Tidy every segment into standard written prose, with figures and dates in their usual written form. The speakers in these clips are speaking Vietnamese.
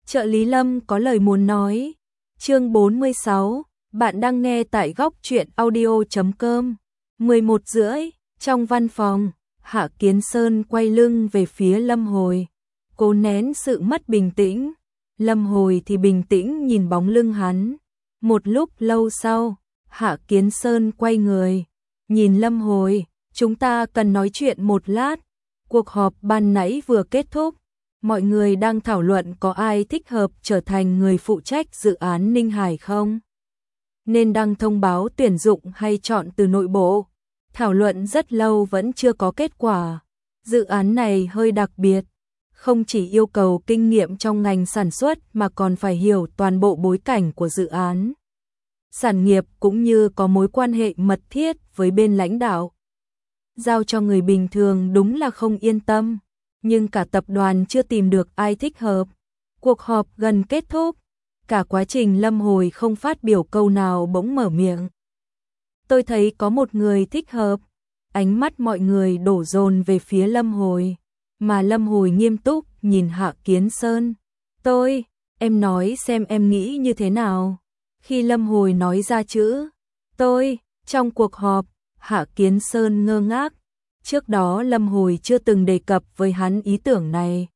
Trợ lý Lâm có lời muốn nói. Chương 46, bạn đang nghe tại góc truyện audio.com. 11:30, trong văn phòng, Hạ Kiến Sơn quay lưng về phía Lâm Hồi, cố nén sự mất bình tĩnh. Lâm Hồi thì bình tĩnh nhìn bóng lưng hắn. Một lúc lâu sau, Hạ Kiến Sơn quay người, nhìn Lâm Hồi, chúng ta cần nói chuyện một lát. Cuộc họp ban nãy vừa kết thúc, mọi người đang thảo luận có ai thích hợp trở thành người phụ trách dự án Ninh Hải không? Nên đăng thông báo tuyển dụng hay chọn từ nội bộ? Thảo luận rất lâu vẫn chưa có kết quả. Dự án này hơi đặc biệt, không chỉ yêu cầu kinh nghiệm trong ngành sản xuất mà còn phải hiểu toàn bộ bối cảnh của dự án, sản nghiệp cũng như có mối quan hệ mật thiết với bên lãnh đạo. Giao cho người bình thường đúng là không yên tâm, nhưng cả tập đoàn chưa tìm được ai thích hợp. Cuộc họp gần kết thúc, cả quá trình Lâm Hồi không phát biểu câu nào bỗng mở miệng. Tôi thấy có một người thích hợp. Ánh mắt mọi người đổ dồn về phía Lâm Hồi, mà Lâm Hồi nghiêm túc nhìn Hạ Kiến Sơn. Em nói xem em nghĩ như thế nào. Khi Lâm Hồi nói ra chữ tôi trong cuộc họp, Hạ Kiến Sơn ngơ ngác. Trước đó Lâm Hồi chưa từng đề cập với hắn ý tưởng này.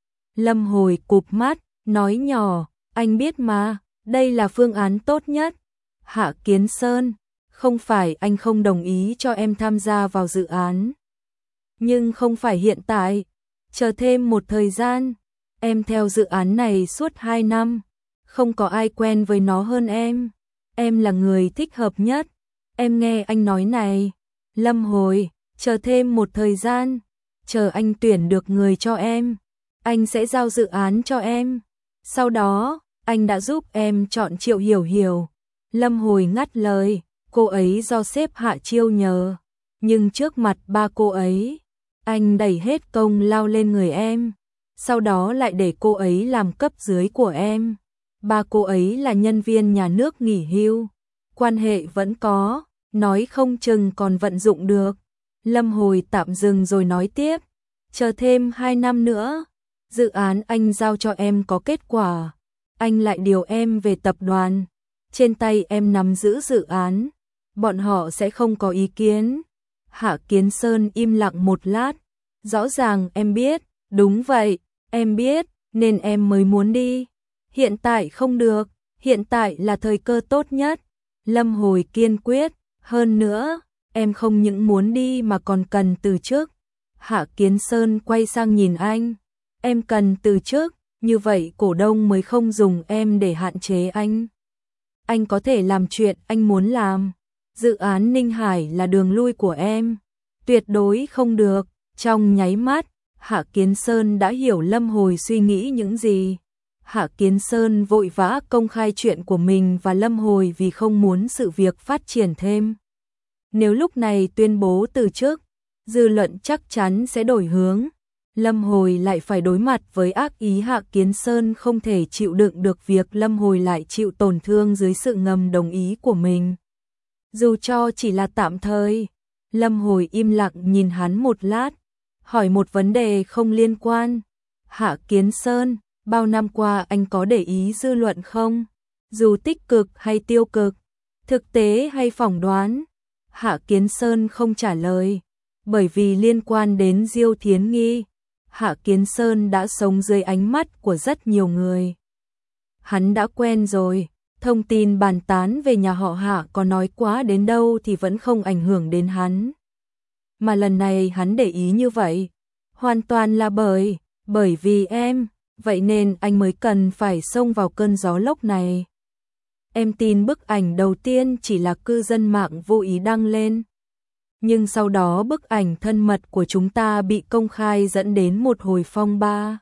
Lâm Hồi cụp mắt, nói nhỏ, anh biết mà, đây là phương án tốt nhất. Hạ Kiến Sơn, không phải anh không đồng ý cho em tham gia vào dự án. Nhưng không phải hiện tại, chờ thêm một thời gian. Em theo dự án này suốt 2 năm, không có ai quen với nó hơn em. Em là người thích hợp nhất. Em nghe anh nói này. Lâm Hồi, chờ thêm một thời gian, chờ anh tuyển được người cho em, anh sẽ giao dự án cho em. Sau đó, anh đã giúp em chọn Triệu Hiểu Hiểu. Lâm Hồi ngắt lời, cô ấy do sếp Hạ chiêu nhờ, nhưng trước mặt ba cô ấy, anh đẩy hết công lao lên người em, sau đó lại để cô ấy làm cấp dưới của em. Ba cô ấy là nhân viên nhà nước nghỉ hưu, quan hệ vẫn có, nói không chừng còn vận dụng được. Lâm Hồi tạm dừng rồi nói tiếp, chờ thêm 2 năm nữa, dự án anh giao cho em có kết quả, anh lại điều em về tập đoàn, trên tay em nắm giữ dự án, bọn họ sẽ không có ý kiến. Hạ Kiến Sơn im lặng một lát, rõ ràng em biết, đúng vậy, em biết, nên em mới muốn đi. Hiện tại không được, hiện tại là thời cơ tốt nhất. Lâm Hồi kiên quyết, hơn nữa, em không những muốn đi mà còn cần từ chức. Hạ Kiến Sơn quay sang nhìn anh, em cần từ chức, như vậy cổ đông mới không dùng em để hạn chế anh. Anh có thể làm chuyện anh muốn làm. Dự án Ninh Hải là đường lui của em, tuyệt đối không được. Trong nháy mắt, Hạ Kiến Sơn đã hiểu Lâm Hồi suy nghĩ những gì. Hạ Kiến Sơn vội vã công khai chuyện của mình và Lâm Hồi vì không muốn sự việc phát triển thêm. Nếu lúc này tuyên bố từ chức, dư luận chắc chắn sẽ đổi hướng. Lâm Hồi lại phải đối mặt với ác ý. Hạ Kiến Sơn không thể chịu đựng được việc Lâm Hồi lại chịu tổn thương dưới sự ngầm đồng ý của mình. Dù cho chỉ là tạm thời, Lâm Hồi im lặng nhìn hắn một lát, hỏi một vấn đề không liên quan. Hạ Kiến Sơn, bao năm qua anh có để ý dư luận không? Dù tích cực hay tiêu cực, thực tế hay phỏng đoán? Hạ Kiến Sơn không trả lời, bởi vì liên quan đến Diêu Thiến Nghi, Hạ Kiến Sơn đã sống dưới ánh mắt của rất nhiều người. Hắn đã quen rồi, thông tin bàn tán về nhà họ Hạ có nói quá đến đâu thì vẫn không ảnh hưởng đến hắn. Mà lần này hắn để ý như vậy, hoàn toàn là bởi vì em, vậy nên anh mới cần phải xông vào cơn gió lốc này. Em tin bức ảnh đầu tiên chỉ là cư dân mạng vô ý đăng lên. Nhưng sau đó bức ảnh thân mật của chúng ta bị công khai dẫn đến một hồi phong ba.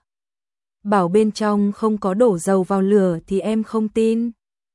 Bảo bên trong không có đổ dầu vào lửa thì em không tin.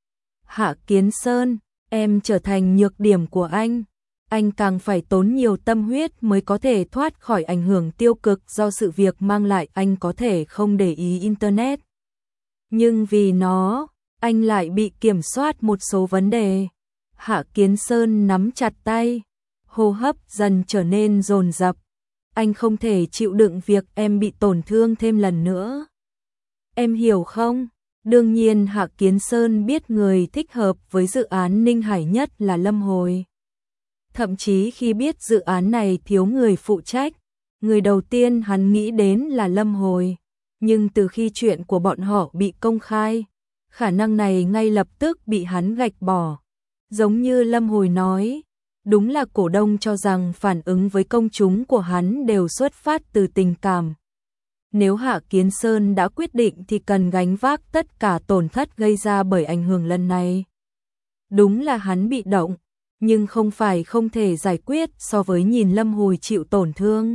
Hạ Kiến Sơn, em trở thành nhược điểm của anh càng phải tốn nhiều tâm huyết mới có thể thoát khỏi ảnh hưởng tiêu cực do sự việc mang lại. Anh có thể không để ý Internet, nhưng vì nó, anh lại bị kiểm soát một số vấn đề. Hạ Kiến Sơn nắm chặt tay, hô hấp dần trở nên dồn dập. Anh không thể chịu đựng việc em bị tổn thương thêm lần nữa. em hiểu không? Đương nhiên Hạ Kiến Sơn biết người thích hợp với dự án Ninh Hải nhất là Lâm Hồi. Thậm chí khi biết dự án này thiếu người phụ trách, người đầu tiên hắn nghĩ đến là Lâm Hồi. Nhưng từ khi chuyện của bọn họ bị công khai, khả năng này ngay lập tức bị hắn gạch bỏ. Giống như Lâm Hồi nói, đúng là cổ đông cho rằng phản ứng với công chúng của hắn đều xuất phát từ tình cảm. Nếu Hạ Kiến Sơn đã quyết định thì cần gánh vác tất cả tổn thất gây ra bởi ảnh hưởng lần này. Đúng là hắn bị động, nhưng không phải không thể giải quyết so với nhìn Lâm Hồi chịu tổn thương.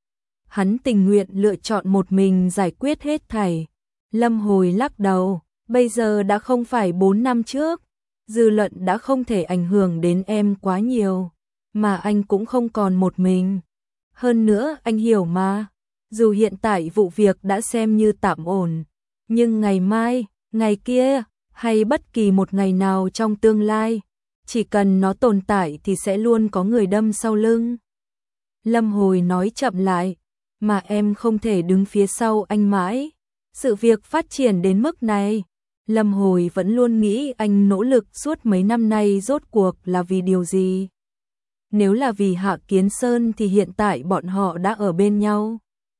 Hắn tình nguyện lựa chọn một mình giải quyết hết thảy. Lâm Hồi lắc đầu, bây giờ đã không phải 4 năm trước, dư luận đã không thể ảnh hưởng đến em quá nhiều, mà anh cũng không còn một mình. Hơn nữa anh hiểu mà, dù hiện tại vụ việc đã xem như tạm ổn, nhưng ngày mai, ngày kia, hay bất kỳ một ngày nào trong tương lai, chỉ cần nó tồn tại thì sẽ luôn có người đâm sau lưng. Lâm Hồi nói chậm lại, mà em không thể đứng phía sau anh mãi. Sự việc phát triển đến mức này, Lâm Hồi vẫn luôn nghĩ anh nỗ lực suốt mấy năm nay rốt cuộc là vì điều gì. Nếu là vì Hạ Kiến Sơn thì hiện tại bọn họ đã ở bên nhau.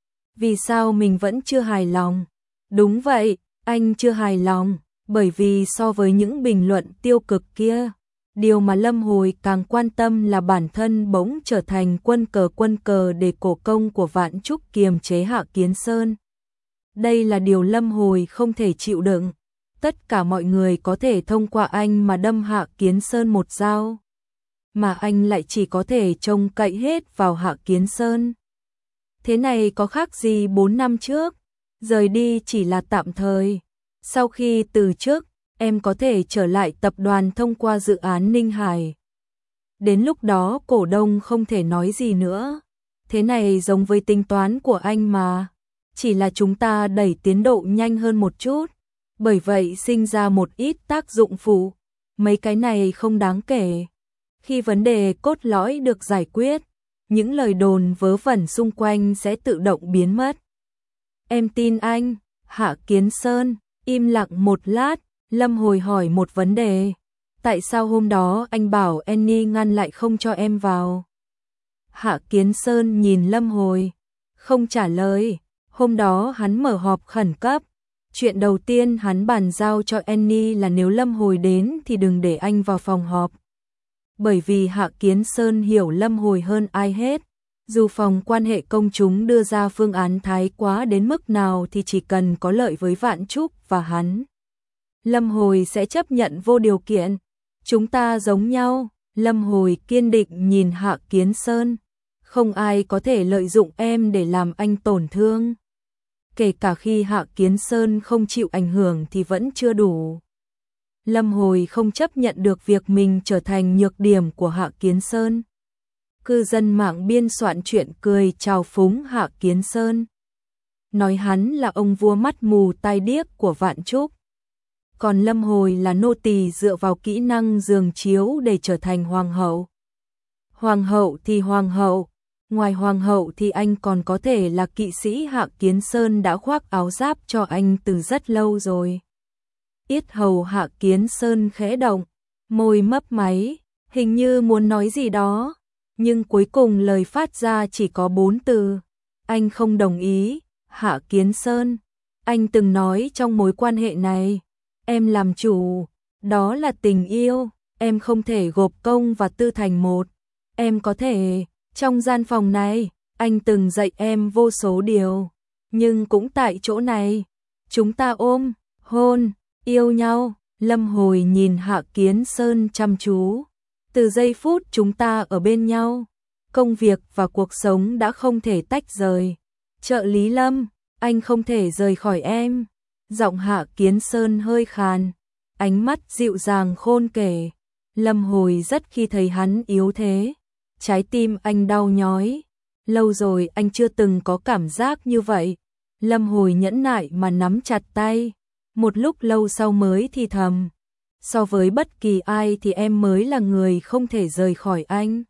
Vì sao mình vẫn chưa hài lòng? Đúng vậy, anh chưa hài lòng, bởi vì so với những bình luận tiêu cực kia, điều mà Lâm Hồi càng quan tâm là bản thân bỗng trở thành quân cờ để cổ công của Vạn Trúc kiềm chế Hạ Kiến Sơn. Đây là điều Lâm Hồi không thể chịu đựng. Tất cả mọi người có thể thông qua anh mà đâm Hạ Kiến Sơn một dao, mà anh lại chỉ có thể trông cậy hết vào Hạ Kiến Sơn. Thế này có khác gì 4 năm trước, rời đi chỉ là tạm thời. Sau khi từ chức, em có thể trở lại tập đoàn thông qua dự án Ninh Hải. Đến lúc đó cổ đông không thể nói gì nữa. Thế này giống với tính toán của anh mà. Chỉ là chúng ta đẩy tiến độ nhanh hơn một chút. Bởi vậy sinh ra một ít tác dụng phụ. Mấy cái này không đáng kể. Khi vấn đề cốt lõi được giải quyết, những lời đồn vớ vẩn xung quanh sẽ tự động biến mất. Em tin anh. Hạ Kiến Sơn im lặng một lát, Lâm Hồi hỏi một vấn đề. Tại sao hôm đó anh bảo Annie ngăn lại không cho em vào? Hạ Kiến Sơn nhìn Lâm Hồi, không trả lời. Hôm đó hắn mở họp khẩn cấp. Chuyện đầu tiên hắn bàn giao cho Annie là nếu Lâm Hồi đến thì đừng để anh vào phòng họp. Bởi vì Hạ Kiến Sơn hiểu Lâm Hồi hơn ai hết. Dù phòng quan hệ công chúng đưa ra phương án thái quá đến mức nào thì chỉ cần có lợi với Vạn Trúc và hắn, Lâm Hồi sẽ chấp nhận vô điều kiện. Chúng ta giống nhau. Lâm Hồi kiên định nhìn Hạ Kiến Sơn. Không ai có thể lợi dụng em để làm anh tổn thương. Kể cả khi Hạ Kiến Sơn không chịu ảnh hưởng thì vẫn chưa đủ. Lâm Hồi không chấp nhận được việc mình trở thành nhược điểm của Hạ Kiến Sơn. Cư dân mạng biên soạn chuyện cười chào phúng Hạ Kiến Sơn, nói hắn là ông vua mắt mù tai điếc của Vạn Trúc. Còn Lâm Hồi là nô tỳ dựa vào kỹ năng giường chiếu để trở thành hoàng hậu. Hoàng hậu thì hoàng hậu, ngoài hoàng hậu thì anh còn có thể là kỵ sĩ. Hạ Kiến Sơn đã khoác áo giáp cho anh từ rất lâu rồi. Yết hầu Hạ Kiến Sơn khẽ động, môi mấp máy, hình như muốn nói gì đó, nhưng cuối cùng lời phát ra chỉ có 4 từ. Anh không đồng ý. Hạ Kiến Sơn, anh từng nói trong mối quan hệ này, em làm chủ, đó là tình yêu, em không thể gộp công và tư thành một. Em có thể, trong gian phòng này, anh từng dạy em vô số điều, nhưng cũng tại chỗ này, chúng ta ôm, hôn, yêu nhau. Lâm Hồi nhìn Hạ Kiến Sơn chăm chú. Từ giây phút chúng ta ở bên nhau, công việc và cuộc sống đã không thể tách rời. Trợ lý Lâm, anh không thể rời khỏi em. Giọng Hạ Kiến Sơn hơi khàn, ánh mắt dịu dàng khôn kể. Lâm Hồi rất khi thấy hắn yếu thế. Trái tim anh đau nhói. Lâu rồi anh chưa từng có cảm giác như vậy. Lâm Hồi nhẫn nại mà nắm chặt tay. Một lúc lâu sau mới thì thầm. So với bất kỳ ai thì em mới là người không thể rời khỏi anh.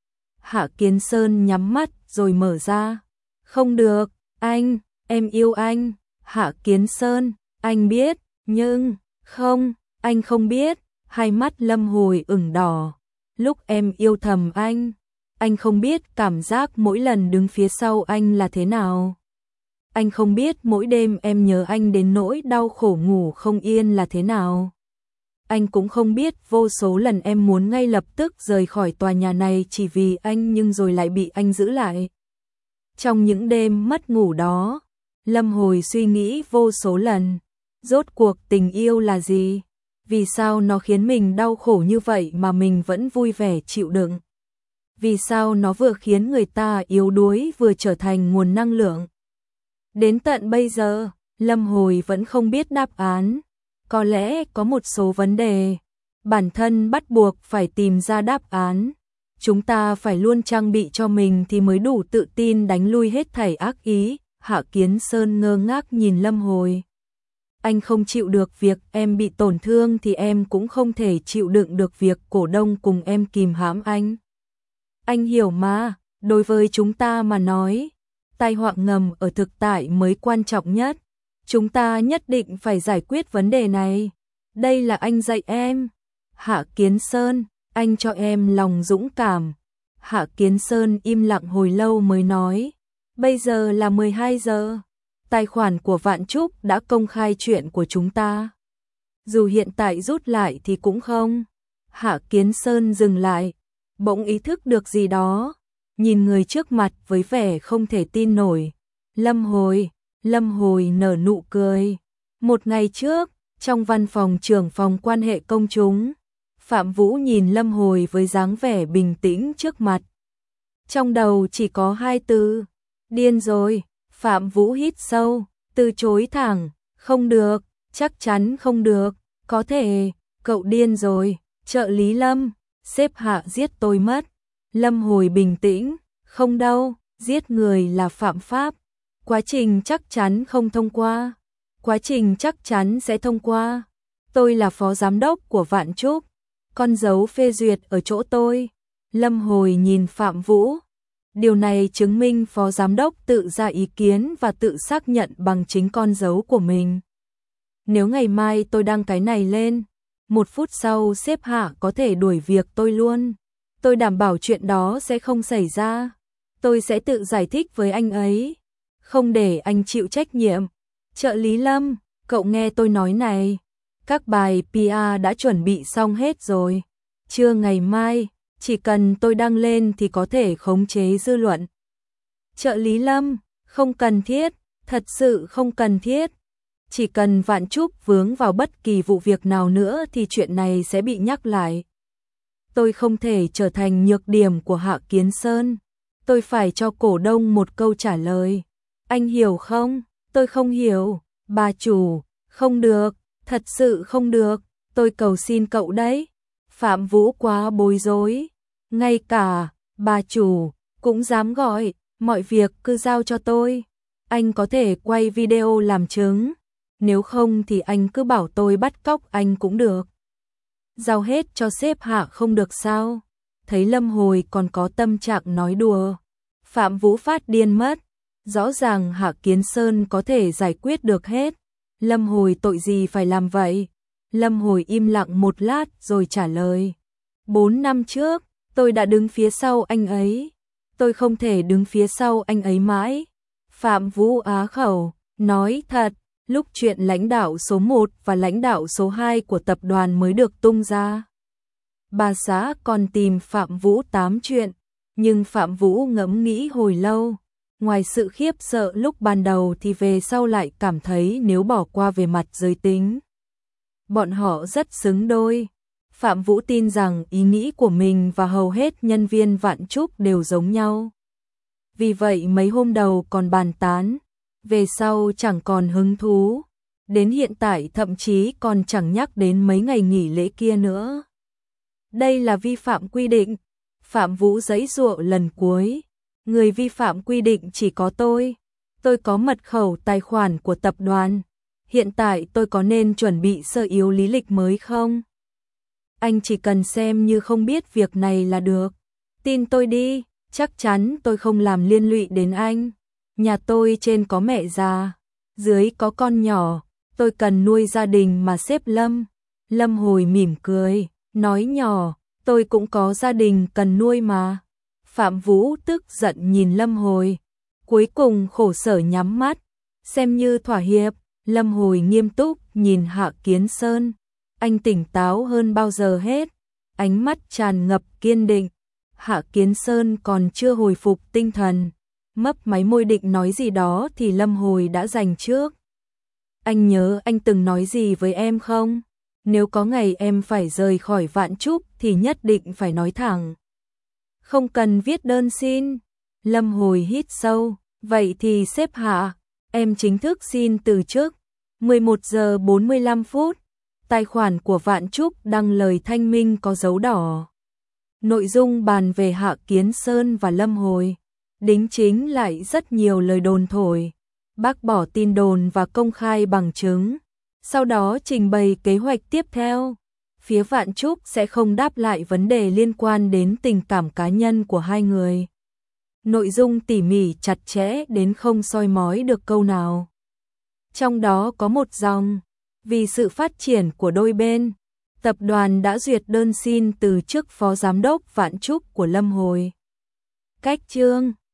Hạ Kiến Sơn nhắm mắt rồi mở ra. Không được, anh, em yêu anh. Hạ Kiến Sơn, anh biết, nhưng, không, anh không biết, hai mắt Lâm Hồi ửng đỏ. Lúc em yêu thầm anh không biết cảm giác mỗi lần đứng phía sau anh là thế nào. Anh không biết mỗi đêm em nhớ anh đến nỗi đau khổ ngủ không yên là thế nào. Anh cũng không biết vô số lần em muốn ngay lập tức rời khỏi tòa nhà này chỉ vì anh nhưng rồi lại bị anh giữ lại. Trong những đêm mất ngủ đó, Lâm Hồi suy nghĩ vô số lần, rốt cuộc tình yêu là gì? Vì sao nó khiến mình đau khổ như vậy mà mình vẫn vui vẻ chịu đựng? Vì sao nó vừa khiến người ta yếu đuối vừa trở thành nguồn năng lượng? Đến tận bây giờ, Lâm Hồi vẫn không biết đáp án. Có lẽ có một số vấn đề, bản thân bắt buộc phải tìm ra đáp án. Chúng ta phải luôn trang bị cho mình thì mới đủ tự tin đánh lui hết thảy ác ý. Hạ Kiến Sơn ngơ ngác nhìn Lâm Hồi. Anh không chịu được việc em bị tổn thương thì em cũng không thể chịu đựng được việc cổ đông cùng em kìm hãm anh. Anh hiểu mà, đối với chúng ta mà nói, tai họa ngầm ở thực tại mới quan trọng nhất. Chúng ta nhất định phải giải quyết vấn đề này. Đây là anh dạy em. Hạ Kiến Sơn, anh cho em lòng dũng cảm. Hạ Kiến Sơn im lặng hồi lâu mới nói. Bây giờ là 12 giờ. Tài khoản của Vạn Trúc đã công khai chuyện của chúng ta. Dù hiện tại rút lại thì cũng không. Hạ Kiến Sơn dừng lại. Bỗng ý thức được gì đó. Nhìn người trước mặt với vẻ không thể tin nổi. Lâm Hồi nở nụ cười. Một ngày trước, trong văn phòng trưởng phòng quan hệ công chúng, Phạm Vũ nhìn Lâm Hồi với dáng vẻ bình tĩnh trước mặt. Trong đầu chỉ có hai từ, điên rồi. Phạm Vũ hít sâu, từ chối thẳng, không được, chắc chắn không được, có thể, cậu điên rồi, trợ lý Lâm, sếp Hạ giết tôi mất. Lâm Hồi bình tĩnh, không đâu, giết người là phạm pháp. Quá trình chắc chắn không thông qua. Quá trình chắc chắn sẽ thông qua. Tôi là phó giám đốc của Vạn Trúc. Con dấu phê duyệt ở chỗ tôi. Lâm Hồi nhìn Phạm Vũ. Điều này chứng minh phó giám đốc tự ra ý kiến và tự xác nhận bằng chính con dấu của mình. Nếu ngày mai tôi đăng cái này lên, 1 phút sau sếp Hạ có thể đuổi việc tôi luôn. Tôi đảm bảo chuyện đó sẽ không xảy ra. Tôi sẽ tự giải thích với anh ấy. Không để anh chịu trách nhiệm. Trợ lý Lâm, cậu nghe tôi nói này. Các bài PR đã chuẩn bị xong hết rồi. Trưa ngày mai, chỉ cần tôi đăng lên thì có thể khống chế dư luận. Trợ lý Lâm, không cần thiết, thật sự không cần thiết. Chỉ cần Vạn Trúc vướng vào bất kỳ vụ việc nào nữa thì chuyện này sẽ bị nhắc lại. Tôi không thể trở thành nhược điểm của Hạ Kiến Sơn. Tôi phải cho cổ đông một câu trả lời. Anh hiểu không? Tôi không hiểu. Bà chủ, không được, thật sự không được, tôi cầu xin cậu đấy. Phạm Vũ quá bối rối. Ngay cả, bà chủ, cũng dám gọi, mọi việc cứ giao cho tôi. Anh có thể quay video làm chứng. Nếu không thì anh cứ bảo tôi bắt cóc anh cũng được. Giao hết cho sếp Hạ không được sao? Thấy Lâm Hồi còn có tâm trạng nói đùa. Phạm Vũ phát điên mất. Rõ ràng Hạ Kiến Sơn có thể giải quyết được hết. Lâm Hồi tội gì phải làm vậy? Lâm Hồi im lặng một lát rồi trả lời. 4 năm trước, tôi đã đứng phía sau anh ấy. Tôi không thể đứng phía sau anh ấy mãi. Phạm Vũ á khẩu, nói thật, lúc chuyện lãnh đạo số 1 và lãnh đạo số 2 của tập đoàn mới được tung ra. Bà xã còn tìm Phạm Vũ tám chuyện, nhưng Phạm Vũ ngẫm nghĩ hồi lâu. Ngoài sự khiếp sợ lúc ban đầu thì về sau lại cảm thấy nếu bỏ qua về mặt giới tính, bọn họ rất xứng đôi. Phạm Vũ tin rằng ý nghĩ của mình và hầu hết nhân viên Vạn Trúc đều giống nhau. Vì vậy mấy hôm đầu còn bàn tán, về sau chẳng còn hứng thú. Đến hiện tại thậm chí còn chẳng nhắc đến mấy ngày nghỉ lễ kia nữa. Đây là vi phạm quy định. Phạm Vũ giãy giụa lần cuối. Người vi phạm quy định chỉ có tôi. Tôi có mật khẩu tài khoản của tập đoàn. Hiện tại tôi có nên chuẩn bị sơ yếu lý lịch mới không? Anh chỉ cần xem như không biết việc này là được. Tin tôi đi, chắc chắn tôi không làm liên lụy đến anh. Nhà tôi trên có mẹ già. dưới có con nhỏ, tôi cần nuôi gia đình mà sếp Lâm. Lâm Hồi mỉm cười, nói nhỏ, tôi cũng có gia đình cần nuôi mà. Phạm Vũ tức giận nhìn Lâm Hồi, cuối cùng khổ sở nhắm mắt, xem như thỏa hiệp. Lâm Hồi nghiêm túc nhìn Hạ Kiến Sơn, anh tỉnh táo hơn bao giờ hết, ánh mắt tràn ngập kiên định. Hạ Kiến Sơn còn chưa hồi phục tinh thần, mấp máy môi định nói gì đó thì Lâm Hồi đã giành trước. Anh nhớ anh từng nói gì với em không? Nếu có ngày em phải rời khỏi Vạn Trúc thì nhất định phải nói thẳng. Không cần viết đơn xin. Lâm Hồi hít sâu, vậy thì sếp Hạ, em chính thức xin từ chức. 11 giờ 45 phút, tài khoản của Vạn Trúc đăng lời thanh minh có dấu đỏ. Nội dung bàn về Hạ Kiến Sơn và Lâm Hồi, đính chính lại rất nhiều lời đồn thổi, bác bỏ tin đồn và công khai bằng chứng. Sau đó trình bày kế hoạch tiếp theo. Phía Vạn Trúc sẽ không đáp lại vấn đề liên quan đến tình cảm cá nhân của hai người. Nội dung tỉ mỉ chặt chẽ đến không soi mói được câu nào. Trong đó có một dòng, vì sự phát triển của đôi bên, tập đoàn đã duyệt đơn xin từ chức phó giám đốc Vạn Trúc của Lâm Hồi. Cách chương